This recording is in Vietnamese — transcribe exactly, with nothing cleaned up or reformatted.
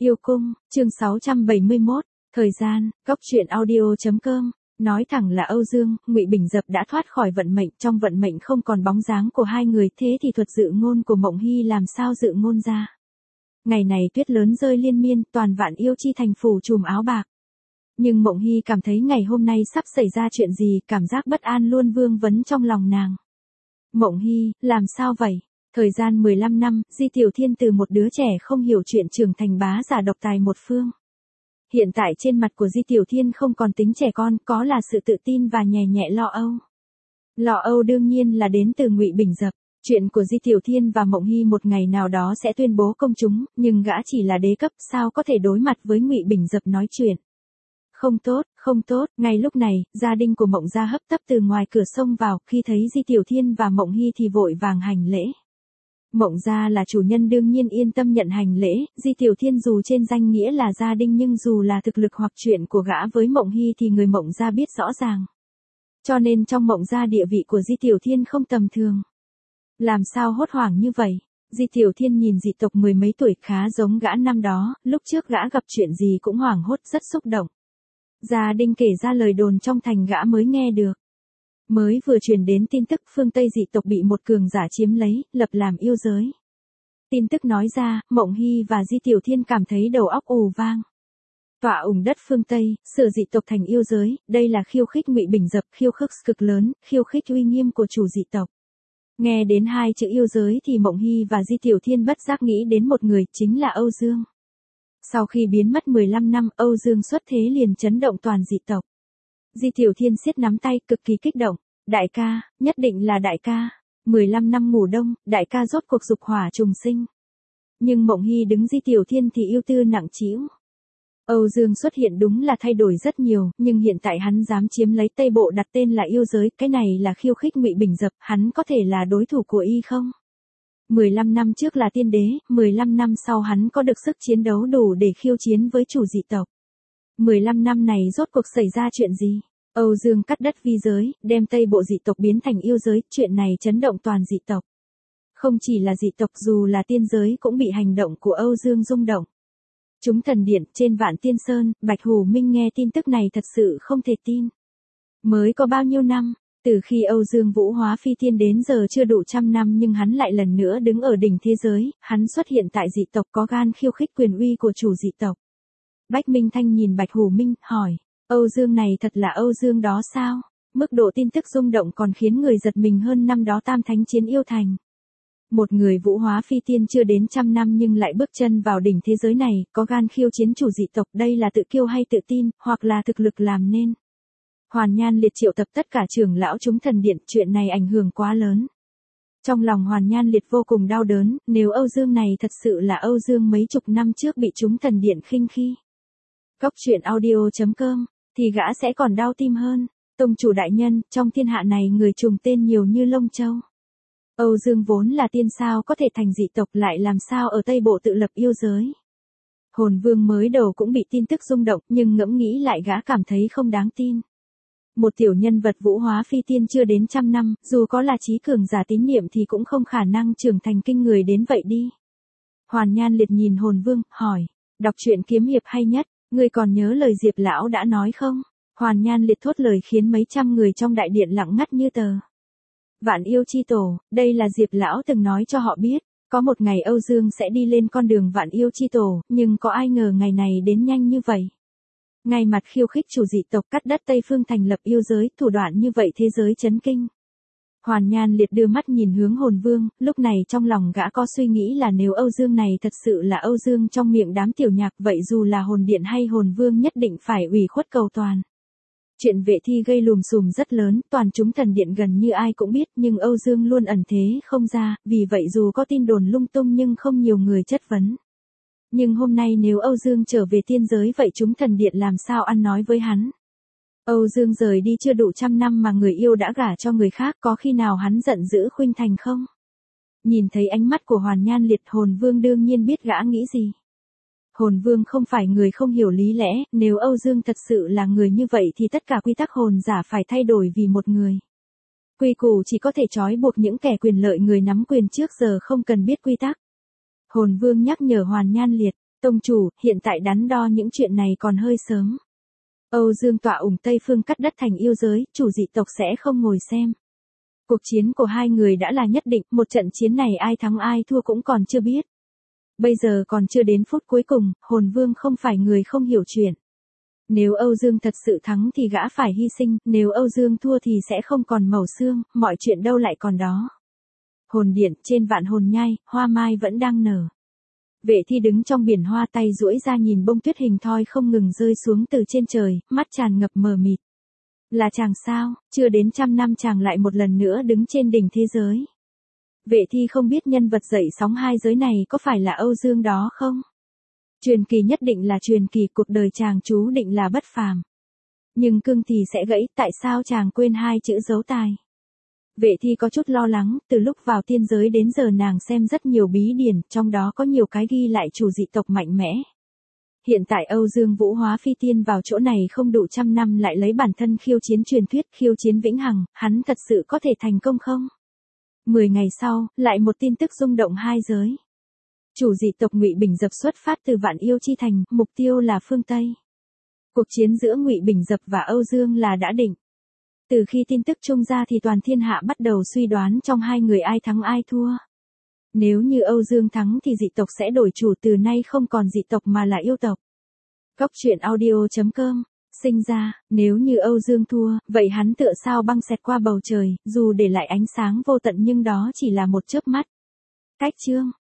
Yêu cung, chương sáu trăm bảy mươi mốt, thời gian, góc truyện audio.com, nói thẳng là Âu Dương, Ngụy Bình Dập đã thoát khỏi vận mệnh, trong vận mệnh không còn bóng dáng của hai người, thế thì thuật dự ngôn của Mộng Hy làm sao dự ngôn ra. Ngày này tuyết lớn rơi liên miên, toàn Vạn Yêu Chi thành phủ trùm áo bạc. Nhưng Mộng Hy cảm thấy ngày hôm nay sắp xảy ra chuyện gì, cảm giác bất an luôn vương vấn trong lòng nàng. Mộng Hy, làm sao vậy? Thời gian mười lăm năm, Di Tiểu Thiên từ một đứa trẻ không hiểu chuyện trưởng thành bá giả độc tài một phương. Hiện tại trên mặt của Di Tiểu Thiên không còn tính trẻ con, có là sự tự tin và nhẹ nhẹ lo âu. Lo âu đương nhiên là đến từ Ngụy Bình Dập. Chuyện của Di Tiểu Thiên và Mộng Hy một ngày nào đó sẽ tuyên bố công chúng, nhưng gã chỉ là đế cấp, sao có thể đối mặt với Ngụy Bình Dập nói chuyện. Không tốt, không tốt, ngay lúc này, gia đình của Mộng gia hấp tấp từ ngoài cửa xông vào, khi thấy Di Tiểu Thiên và Mộng Hy thì vội vàng hành lễ. Mộng gia là chủ nhân đương nhiên yên tâm nhận hành lễ, Di Tiểu Thiên dù trên danh nghĩa là gia đình nhưng dù là thực lực hoặc chuyện của gã với Mộng Hy thì người Mộng gia biết rõ ràng. Cho nên trong Mộng gia địa vị của Di Tiểu Thiên không tầm thường. Làm sao hốt hoảng như vậy? Di Tiểu Thiên nhìn dị tộc mười mấy tuổi khá giống gã năm đó, lúc trước gã gặp chuyện gì cũng hoảng hốt rất xúc động. Gia đình kể ra lời đồn trong thành gã mới nghe được. Mới vừa truyền đến tin tức phương Tây dị tộc bị một cường giả chiếm lấy, lập làm yêu giới. Tin tức nói ra, Mộng Hy và Di Tiểu Thiên cảm thấy đầu óc ù vang. Tọa ủng đất phương Tây, sửa dị tộc thành yêu giới, đây là khiêu khích Ngụy Bình Dập, khiêu khích cực lớn, khiêu khích uy nghiêm của chủ dị tộc. Nghe đến hai chữ yêu giới thì Mộng Hy và Di Tiểu Thiên bất giác nghĩ đến một người, chính là Âu Dương. Sau khi biến mất mười lăm năm, Âu Dương xuất thế liền chấn động toàn dị tộc. Di Tiểu Thiên siết nắm tay, cực kỳ kích động. Đại ca, nhất định là đại ca. mười lăm năm ngủ đông, đại ca rốt cuộc dục hỏa trùng sinh. Nhưng Mộng Hy đứng Di Tiểu Thiên thì yêu tư nặng trĩu. Âu Dương xuất hiện đúng là thay đổi rất nhiều, nhưng hiện tại hắn dám chiếm lấy Tây Bộ đặt tên là yêu giới, cái này là khiêu khích Ngụy Bình Dập, hắn có thể là đối thủ của y không? mười lăm năm trước là tiên đế, mười lăm năm sau hắn có được sức chiến đấu đủ để khiêu chiến với chủ dị tộc. mười lăm năm này rốt cuộc xảy ra chuyện gì? Âu Dương cắt đất vi giới, đem Tây Bộ dị tộc biến thành yêu giới, chuyện này chấn động toàn dị tộc. Không chỉ là dị tộc, dù là tiên giới cũng bị hành động của Âu Dương rung động. Chúng thần điện, trên Vạn Tiên Sơn, Bạch Hủ Minh nghe tin tức này thật sự không thể tin. Mới có bao nhiêu năm, từ khi Âu Dương vũ hóa phi tiên đến giờ chưa đủ trăm năm nhưng hắn lại lần nữa đứng ở đỉnh thế giới, hắn xuất hiện tại dị tộc có gan khiêu khích quyền uy của chủ dị tộc. Bách Minh Thanh nhìn Bạch Hủ Minh, hỏi, Âu Dương này thật là Âu Dương đó sao? Mức độ tin tức rung động còn khiến người giật mình hơn năm đó Tam Thánh chiến yêu thành. Một người vũ hóa phi tiên chưa đến trăm năm nhưng lại bước chân vào đỉnh thế giới này, có gan khiêu chiến chủ dị tộc, đây là tự kiêu hay tự tin, hoặc là thực lực làm nên. Hoàn Nhan Liệt triệu tập tất cả trưởng lão chúng thần điện, chuyện này ảnh hưởng quá lớn. Trong lòng Hoàn Nhan Liệt vô cùng đau đớn, nếu Âu Dương này thật sự là Âu Dương mấy chục năm trước bị chúng thần điện khinh khi. Góc truyện audio.com, thì gã sẽ còn đau tim hơn. Tông chủ đại nhân, trong thiên hạ này người trùng tên nhiều như lông châu. Âu Dương vốn là tiên sao có thể thành dị tộc, lại làm sao ở Tây Bộ tự lập yêu giới. Hồn Vương mới đầu cũng bị tin tức rung động, nhưng ngẫm nghĩ lại gã cảm thấy không đáng tin. Một tiểu nhân vật vũ hóa phi tiên chưa đến trăm năm, dù có là trí cường giả tín niệm thì cũng không khả năng trưởng thành kinh người đến vậy đi. Hoàn Nhan Liệt nhìn Hồn Vương, hỏi, đọc truyện kiếm hiệp hay nhất, ngươi còn nhớ lời Diệp lão đã nói không? Hoàn Nhan Liệt thốt lời khiến mấy trăm người trong đại điện lặng ngắt như tờ. Vạn Yêu Chi Tổ, đây là Diệp lão từng nói cho họ biết, có một ngày Âu Dương sẽ đi lên con đường Vạn Yêu Chi Tổ, nhưng có ai ngờ ngày này đến nhanh như vậy. Ngay mặt khiêu khích chủ dị tộc, cắt đất Tây Phương thành lập yêu giới, thủ đoạn như vậy thế giới chấn kinh. Hoàn Nhan Liệt đưa mắt nhìn hướng Hồn Vương, lúc này trong lòng gã có suy nghĩ là nếu Âu Dương này thật sự là Âu Dương trong miệng đám tiểu nhạc, vậy dù là Hồn Điện hay Hồn Vương nhất định phải ủy khuất cầu toàn. Chuyện vệ thi gây lùm xùm rất lớn, toàn chúng thần điện gần như ai cũng biết, nhưng Âu Dương luôn ẩn thế không ra, vì vậy dù có tin đồn lung tung nhưng không nhiều người chất vấn. Nhưng hôm nay nếu Âu Dương trở về tiên giới vậy chúng thần điện làm sao ăn nói với hắn? Âu Dương rời đi chưa đủ trăm năm mà người yêu đã gả cho người khác, có khi nào hắn giận dữ khuynh thành không? Nhìn thấy ánh mắt của Hoàn Nhan Liệt, Hồn Vương đương nhiên biết gã nghĩ gì. Hồn Vương không phải người không hiểu lý lẽ, nếu Âu Dương thật sự là người như vậy thì tất cả quy tắc hồn giả phải thay đổi vì một người. Quy củ chỉ có thể trói buộc những kẻ quyền lợi, người nắm quyền trước giờ không cần biết quy tắc. Hồn Vương nhắc nhở Hoàn Nhan Liệt, Tông chủ, hiện tại đắn đo những chuyện này còn hơi sớm. Âu Dương tọa ủng Tây Phương cắt đất thành yêu giới, chủ dị tộc sẽ không ngồi xem. Cuộc chiến của hai người đã là nhất định, một trận chiến này ai thắng ai thua cũng còn chưa biết. Bây giờ còn chưa đến phút cuối cùng, hồn vương không phải người không hiểu chuyện. Nếu Âu Dương thật sự thắng thì gã phải hy sinh, nếu Âu Dương thua thì sẽ không còn màu xương, mọi chuyện đâu lại còn đó. Hồn điện, trên vạn hồn nhai, hoa mai vẫn đang nở. Vệ thi đứng trong biển hoa tay duỗi ra nhìn bông tuyết hình thoi không ngừng rơi xuống từ trên trời, mắt tràn ngập mờ mịt. Là chàng sao, chưa đến trăm năm chàng lại một lần nữa đứng trên đỉnh thế giới. Vệ thi không biết nhân vật dậy sóng hai giới này có phải là Âu Dương đó không? Truyền kỳ nhất định là truyền kỳ, cuộc đời chàng chú định là bất phàm. Nhưng cương thì sẽ gãy, tại sao chàng quên hai chữ dấu tài? Vệ thi có chút lo lắng, từ lúc vào tiên giới đến giờ nàng xem rất nhiều bí điển, trong đó có nhiều cái ghi lại chủ dị tộc mạnh mẽ. Hiện tại Âu Dương Vũ hóa phi tiên vào chỗ này không đủ trăm năm lại lấy bản thân khiêu chiến truyền thuyết, khiêu chiến vĩnh hằng, hắn thật sự có thể thành công không? Mười ngày sau, lại một tin tức rung động hai giới. Chủ dị tộc Ngụy Bình Dập xuất phát từ Vạn Yêu Chi Thành, mục tiêu là phương Tây. Cuộc chiến giữa Ngụy Bình Dập và Âu Dương là đã định. Từ khi tin tức trung ra thì toàn thiên hạ bắt đầu suy đoán trong hai người ai thắng ai thua. Nếu như Âu Dương thắng thì dị tộc sẽ đổi chủ, từ nay không còn dị tộc mà là yêu tộc. Góc truyện audio chấm com. Sinh ra, nếu như Âu Dương thua, vậy hắn tựa sao băng xẹt qua bầu trời, dù để lại ánh sáng vô tận nhưng đó chỉ là một chớp mắt. Cách chương